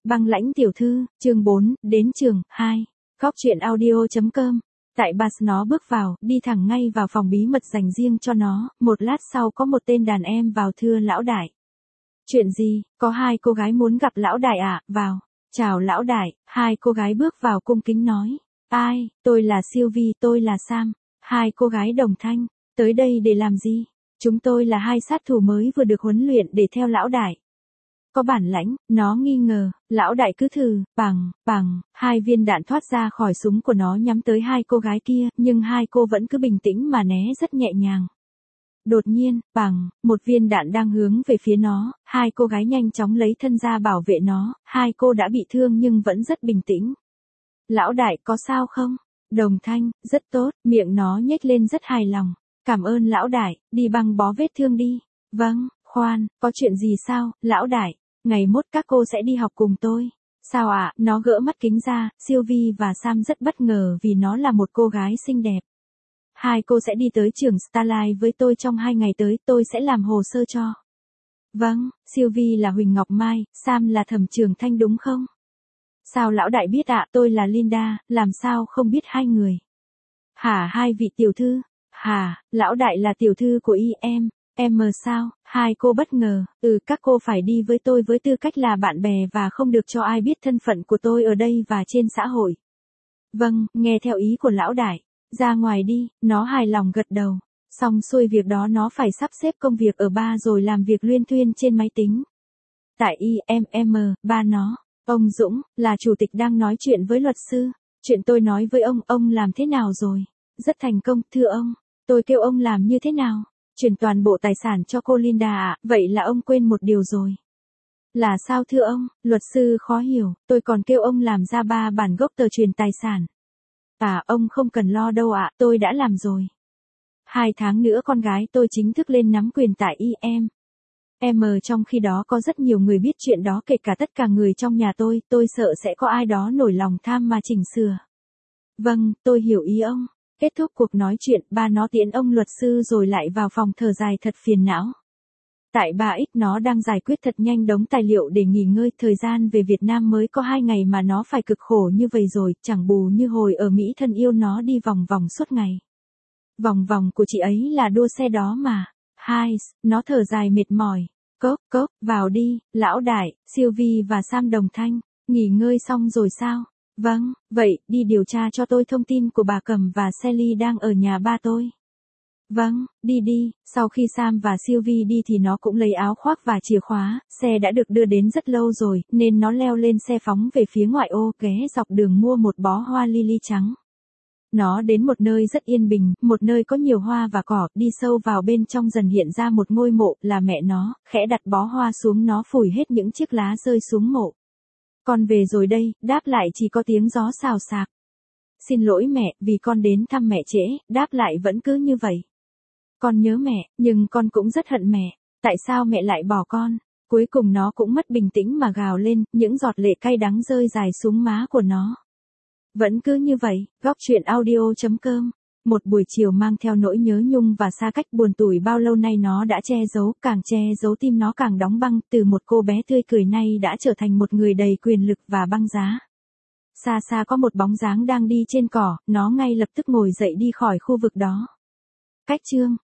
Băng lãnh tiểu thư, chương 4, đến trường, 2. Góc truyện audio.com. Tại Bass nó bước vào, đi thẳng ngay vào phòng bí mật dành riêng cho nó, một lát sau có một tên đàn em vào thưa lão đại. Chuyện gì, có hai cô gái muốn gặp lão đại ạ, vào. Chào lão đại, hai cô gái bước vào cung kính nói. Ai, tôi là Sylvie, tôi là Sam. Hai cô gái đồng thanh, tới đây để làm gì? Chúng tôi là hai sát thủ mới vừa được huấn luyện để theo lão đại. Có bản lãnh, nó nghi ngờ, lão đại cứ thử, bằng, hai viên đạn thoát ra khỏi súng của nó nhắm tới hai cô gái kia, nhưng hai cô vẫn cứ bình tĩnh mà né rất nhẹ nhàng. Đột nhiên, một viên đạn đang hướng về phía nó, hai cô gái nhanh chóng lấy thân ra bảo vệ nó, hai cô đã bị thương nhưng vẫn rất bình tĩnh. Lão đại có sao không? Đồng thanh, rất tốt, miệng nó nhếch lên rất hài lòng. Cảm ơn lão đại, đi băng bó vết thương đi. Vâng, khoan, có chuyện gì sao, lão đại? Ngày mốt các cô sẽ đi học cùng tôi. Sao ạ? Nó gỡ mắt kính ra, Sylvie và Sam rất bất ngờ vì nó là một cô gái xinh đẹp. Hai cô sẽ đi tới trường Starlight với tôi trong 2 ngày tới, tôi sẽ làm hồ sơ cho. Vâng, Sylvie là Huỳnh Ngọc Mai, Sam là Thẩm Trường Thanh đúng không? Sao lão đại biết ạ? Tôi là Linda, làm sao không biết hai người? Hả, hai vị tiểu thư? Hả, lão đại là tiểu thư của em sao? Hai cô bất ngờ, các cô phải đi với tôi với tư cách là bạn bè và không được cho ai biết thân phận của tôi ở đây và trên xã hội. Vâng, nghe theo ý của lão đại. Ra ngoài đi, nó hài lòng gật đầu. Xong xuôi việc đó nó phải sắp xếp công việc ở bar rồi làm việc luyên thuyên trên máy tính. Tại ba nó, ông Dũng, là chủ tịch đang nói chuyện với luật sư. Chuyện tôi nói với ông làm thế nào rồi? Rất thành công, thưa ông. Tôi kêu ông làm như thế nào? Chuyển toàn bộ tài sản cho cô Linda ạ, vậy là ông quên một điều rồi. Là sao thưa ông? Luật sư khó hiểu, tôi còn kêu ông làm ra 3 bản gốc tờ truyền tài sản. Ông không cần lo đâu ạ, tôi đã làm rồi. 2 tháng nữa con gái tôi chính thức lên nắm quyền tại trong khi đó có rất nhiều người biết chuyện đó kể cả tất cả người trong nhà tôi sợ sẽ có ai đó nổi lòng tham mà chỉnh sửa. Vâng, tôi hiểu ý ông. Kết thúc cuộc nói chuyện, ba nó tiễn ông luật sư rồi lại vào phòng thở dài thật phiền não. Tại 3X nó đang giải quyết thật nhanh đống tài liệu để nghỉ ngơi, thời gian về Việt Nam mới có 2 ngày mà nó phải cực khổ như vậy rồi, chẳng bù như hồi ở Mỹ thân yêu nó đi vòng vòng suốt ngày. Vòng vòng của chị ấy là đua xe đó mà. Nó thở dài mệt mỏi. Cốc, vào đi, lão đại, Sylvie và Sam đồng thanh, nghỉ ngơi xong rồi sao? Vâng, vậy, đi điều tra cho tôi thông tin của bà Cẩm và Sally đang ở nhà ba tôi. Vâng, đi, sau khi Sam và Sylvie đi thì nó cũng lấy áo khoác và chìa khóa, xe đã được đưa đến rất lâu rồi, nên nó leo lên xe phóng về phía ngoại ô, ghé dọc đường mua một bó hoa lily trắng. Nó đến một nơi rất yên bình, một nơi có nhiều hoa và cỏ, đi sâu vào bên trong dần hiện ra một ngôi mộ, là mẹ nó, khẽ đặt bó hoa xuống nó phủi hết những chiếc lá rơi xuống mộ. Con về rồi đây, đáp lại chỉ có tiếng gió xào xạc. Xin lỗi mẹ, vì con đến thăm mẹ trễ, đáp lại vẫn cứ như vậy. Con nhớ mẹ, nhưng con cũng rất hận mẹ, tại sao mẹ lại bỏ con? Cuối cùng nó cũng mất bình tĩnh mà gào lên, những giọt lệ cay đắng rơi dài xuống má của nó. Vẫn cứ như vậy, góc truyện audio.com. Một buổi chiều mang theo nỗi nhớ nhung và xa cách buồn tủi bao lâu nay nó đã che giấu, càng che giấu tim nó càng đóng băng, từ một cô bé tươi cười nay đã trở thành một người đầy quyền lực và băng giá. Xa có một bóng dáng đang đi trên cỏ, nó ngay lập tức ngồi dậy đi khỏi khu vực đó. Cách chương